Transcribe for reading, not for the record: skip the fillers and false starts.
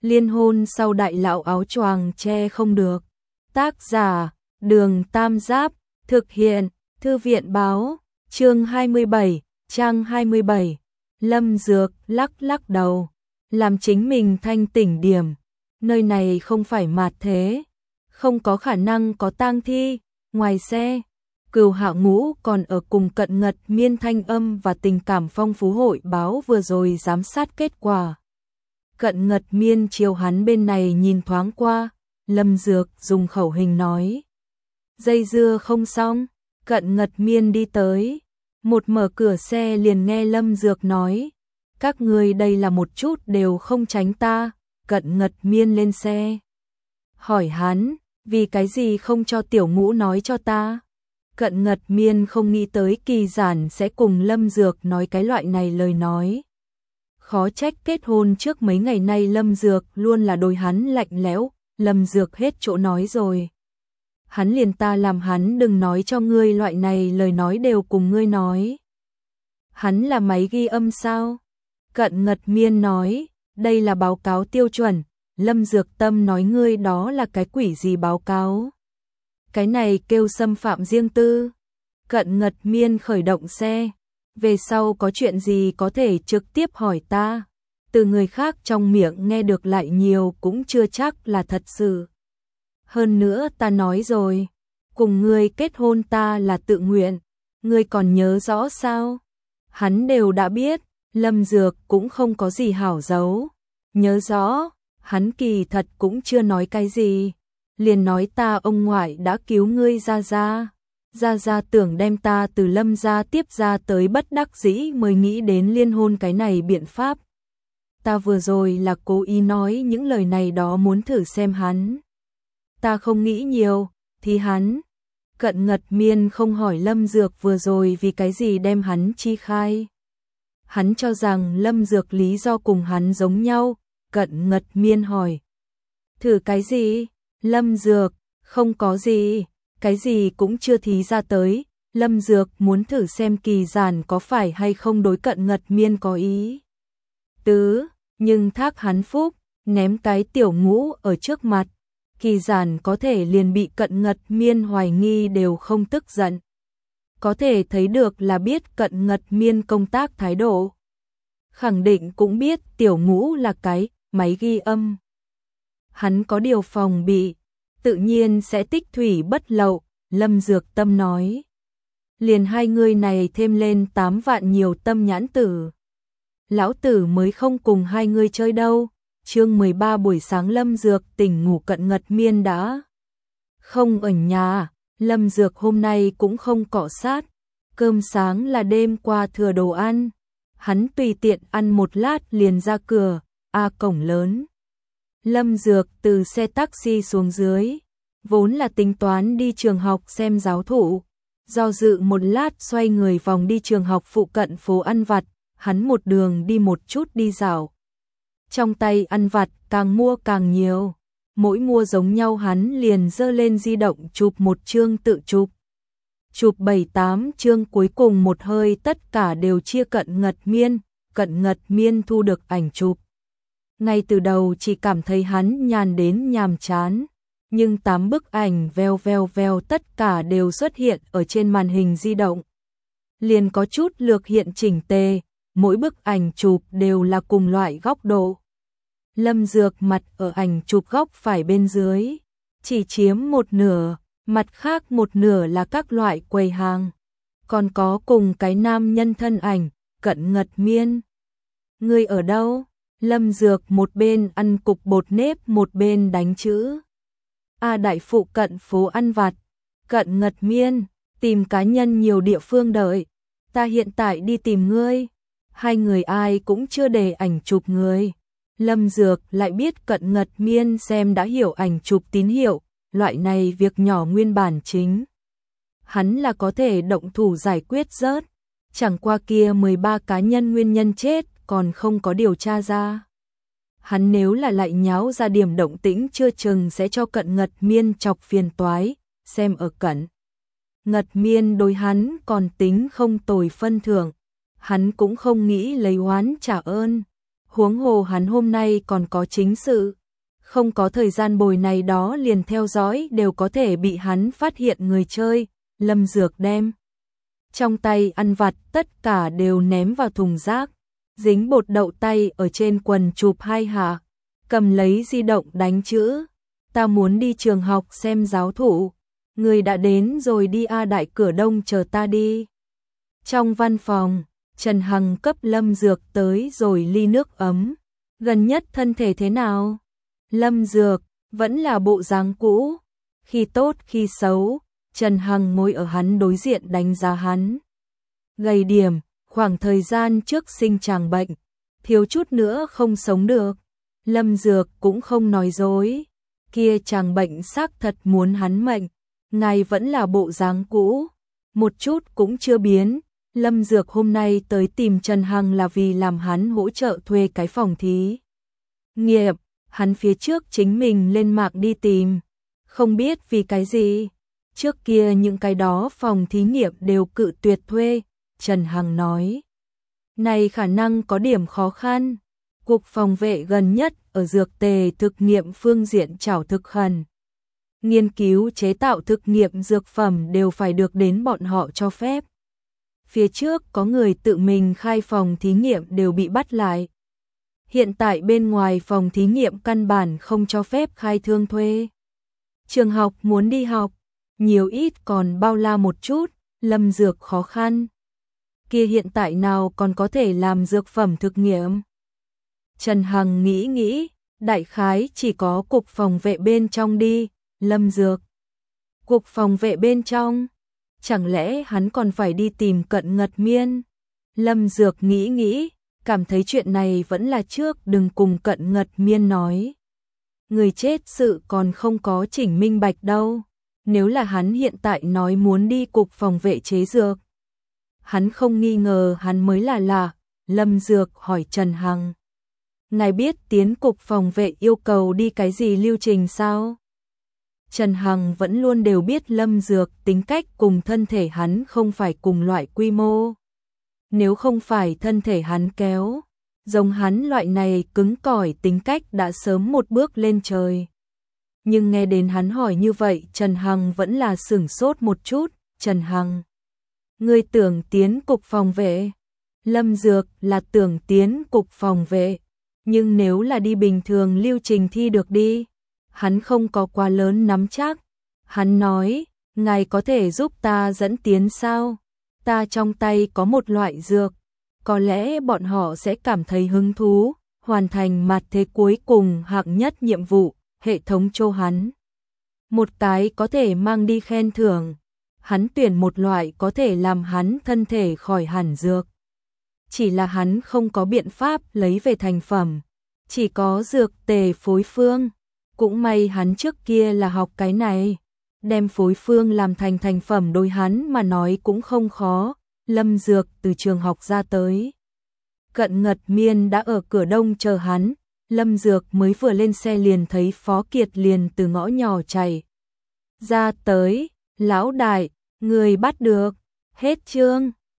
Liên hôn sau đại lão áo choàng che không được. Tác giả: Đường Tam Giáp, thực hiện: Thư viện báo, chương 27, trang 27. Lâm Dược lắc lắc đầu, làm chính mình thanh tỉnh điểm. Nơi này không phải mạt thế, không có khả năng có tang thi. Ngoài xe, Cửu Hạo Ngũ còn ở cùng Cận Ngật Miên thanh âm và tình cảm phong phú hội báo vừa rồi giám sát kết quả. Cận Ngật Miên chiều hắn bên này nhìn thoáng qua, Lâm Dược dùng khẩu hình nói. Dây dưa không xong, Cận Ngật Miên đi tới, một mở cửa xe liền nghe Lâm Dược nói. Các ngươi đây là một chút đều không tránh ta. Cận Ngật Miên lên xe, hỏi hắn, vì cái gì không cho Tiểu Ngũ nói cho ta? Cận Ngật Miên không nghĩ tới Kỳ Giản sẽ cùng Lâm Dược nói cái loại này lời nói. Khó trách kết hôn trước mấy ngày nay Lâm Dược luôn là đối hắn lạnh lẽo. Lâm Dược hết chỗ nói rồi. Hắn liền ta làm hắn đừng nói cho ngươi loại này lời nói đều cùng ngươi nói. Hắn là máy ghi âm sao? Cận Ngật Miên nói, đây là báo cáo tiêu chuẩn. Lâm Dược Tâm nói ngươi đó là cái quỷ gì báo cáo? Cái này kêu xâm phạm riêng tư. Cận Ngật Miên khởi động xe. Về sau có chuyện gì có thể trực tiếp hỏi ta. Từ người khác trong miệng nghe được lại nhiều cũng chưa chắc là thật sự. Hơn nữa ta nói rồi, cùng ngươi kết hôn ta là tự nguyện. Ngươi còn nhớ rõ sao? Hắn đều đã biết. Lâm Dược cũng không có gì hảo giấu. Nhớ rõ, hắn kỳ thật cũng chưa nói cái gì. Liền nói ta ông ngoại đã cứu ngươi ra ra. Ra ra tưởng đem ta từ Lâm gia tiếp ra tới bất đắc dĩ mới nghĩ đến liên hôn cái này biện pháp. Ta vừa rồi là cố ý nói những lời này đó muốn thử xem hắn. Ta không nghĩ nhiều, thì hắn. Cận Ngật Miên không hỏi Lâm Dược vừa rồi vì cái gì đem hắn chi khai. Hắn cho rằng Lâm Dược lý do cùng hắn giống nhau. Cận Ngật Miên hỏi. Thử cái gì? Lâm Dược, không có gì, cái gì cũng chưa thí ra tới. Lâm Dược muốn thử xem Kỳ Giản có phải hay không đối Cận Ngật Miên có ý tứ, nhưng thác hắn phúc, ném cái Tiểu Ngũ ở trước mặt. Kỳ Giản có thể liền bị Cận Ngật Miên hoài nghi đều không tức giận. Có thể thấy được là biết Cận Ngật Miên công tác thái độ. Khẳng định cũng biết Tiểu Ngũ là cái máy ghi âm. Hắn có điều phòng bị, tự nhiên sẽ tích thủy bất lậu. Lâm Dược Tâm nói. Liền hai người này thêm lên 8 vạn nhiều tâm nhãn tử. Lão tử mới không cùng hai người chơi đâu. Chương 13 buổi sáng Lâm Dược tỉnh ngủ. Cận Ngật Miên đã không ở nhà. Lâm Dược hôm nay cũng không cọ sát. Cơm sáng là đêm qua thừa đồ ăn. Hắn tùy tiện ăn một lát liền ra cửa. Cổng lớn. Lâm Dược từ xe taxi xuống dưới. Vốn là tính toán đi trường học xem giáo thụ. Do dự một lát xoay người vòng đi trường học phụ cận phố ăn vặt. Hắn một đường đi một chút đi dạo. Trong tay ăn vặt càng mua càng nhiều. Mỗi mua giống nhau hắn liền giơ lên di động chụp một chương tự chụp. Chụp 7-8 chương cuối cùng một hơi tất cả đều chia Cận Ngật Miên. Cận Ngật Miên thu được ảnh chụp. Ngay từ đầu chỉ cảm thấy hắn nhàn đến nhàm chán. Nhưng 8 bức ảnh veo tất cả đều xuất hiện ở trên màn hình di động. Liền có chút lược hiện chỉnh tề, mỗi bức ảnh chụp đều là cùng loại góc độ. Lâm Dược mặt ở ảnh chụp góc phải bên dưới, chỉ chiếm một nửa, mặt khác một nửa là các loại quầy hàng. Còn có cùng cái nam nhân thân ảnh, Cận Ngật Miên. Ngươi ở đâu? Lâm Dược một bên ăn cục bột nếp một bên đánh chữ. Đại phụ cận phố ăn vặt. Cận Ngật Miên, tìm cá nhân nhiều địa phương đợi. Ta hiện tại đi tìm ngươi. Hai người ai cũng chưa để ảnh chụp người. Lâm Dược lại biết Cận Ngật Miên xem đã hiểu ảnh chụp tín hiệu. Loại này việc nhỏ nguyên bản chính. Hắn là có thể động thủ giải quyết rớt. Chẳng qua kia 13 cá nhân nguyên nhân chết còn không có điều tra ra. Hắn nếu là lại nháo ra điểm động tĩnh chưa chừng sẽ cho Cận Ngật Miên chọc phiền toái. Xem ở Cận Ngật Miên đối hắn còn tính không tồi phân thưởng. Hắn cũng không nghĩ lấy oán trả ơn. Huống hồ hắn hôm nay còn có chính sự, không có thời gian bồi này đó liền theo dõi đều có thể bị hắn phát hiện người chơi. Lâm Dược đem trong tay ăn vặt tất cả đều ném vào thùng rác, dính bột đậu tay ở trên quần chụp 2 hạ, cầm lấy di động đánh chữ, ta muốn đi trường học xem giáo thụ, người đã đến rồi đi đại cửa đông chờ ta đi. Trong văn phòng, Trần Hằng cấp Lâm Dược tới rồi ly nước ấm, gần nhất thân thể thế nào? Lâm Dược, vẫn là bộ dáng cũ, khi tốt khi xấu, Trần Hằng ngồi ở hắn đối diện đánh giá hắn. Gầy điểm, khoảng thời gian trước sinh chàng bệnh, thiếu chút nữa không sống được. Lâm Dược cũng không nói dối, kia chàng bệnh xác thật muốn hắn mệnh, ngài vẫn là bộ dáng cũ, một chút cũng chưa biến. Lâm Dược hôm nay tới tìm Trần Hằng là vì làm hắn hỗ trợ thuê cái phòng thí nghiệm, hắn phía trước chính mình lên mạng đi tìm, không biết vì cái gì, trước kia những cái đó phòng thí nghiệm đều cự tuyệt thuê. Trần Hằng nói, này khả năng có điểm khó khăn, cục phòng vệ gần nhất ở dược tề thực nghiệm phương diện chảo thực khẩn. Nghiên cứu chế tạo thực nghiệm dược phẩm đều phải được đến bọn họ cho phép. Phía trước có người tự mình khai phòng thí nghiệm đều bị bắt lại. Hiện tại bên ngoài phòng thí nghiệm căn bản không cho phép khai thương thuê. Trường học muốn đi học, nhiều ít còn bao la một chút, Lâm Dược khó khăn. Kia hiện tại nào còn có thể làm dược phẩm thực nghiệm? Trần Hằng nghĩ, đại khái chỉ có cục phòng vệ bên trong đi. Lâm Dược, cục phòng vệ bên trong, chẳng lẽ hắn còn phải đi tìm Cận Ngật Miên? Lâm Dược nghĩ, cảm thấy chuyện này vẫn là trước đừng cùng Cận Ngật Miên nói. Người chết sự còn không có chỉnh minh bạch đâu. Nếu là hắn hiện tại nói muốn đi cục phòng vệ chế dược, hắn không nghi ngờ hắn mới là lạ. Lâm Dược hỏi Trần Hằng, ngài biết tiến cục phòng vệ yêu cầu đi cái gì lưu trình sao? Trần Hằng vẫn luôn đều biết Lâm Dược tính cách cùng thân thể hắn không phải cùng loại quy mô. Nếu không phải thân thể hắn kéo, giống hắn loại này cứng cỏi tính cách đã sớm một bước lên trời. Nhưng nghe đến hắn hỏi như vậy, Trần Hằng vẫn là sửng sốt một chút. Trần Hằng, ngươi tưởng tiến cục phòng vệ? Lâm Dược là tưởng tiến cục phòng vệ, nhưng nếu là đi bình thường lưu trình thi được đi, hắn không có quá lớn nắm chắc. Hắn nói, ngài có thể giúp ta dẫn tiến sao? Ta trong tay có một loại dược, có lẽ bọn họ sẽ cảm thấy hứng thú, hoàn thành mặt thế cuối cùng hạng nhất nhiệm vụ, hệ thống cho hắn một cái có thể mang đi khen thưởng. Hắn tuyển một loại có thể làm hắn thân thể khỏi hẳn dược. Chỉ là hắn không có biện pháp lấy về thành phẩm, chỉ có dược tề phối phương. Cũng may hắn trước kia là học cái này, đem phối phương làm thành thành phẩm đối hắn mà nói cũng không khó. Lâm Dược từ trường học ra tới, Cận Ngật Miên đã ở cửa đông chờ hắn. Lâm Dược mới vừa lên xe liền thấy Phó Kiệt liền từ ngõ nhỏ chạy ra tới. Lão đại, người bắt được. Hết chương.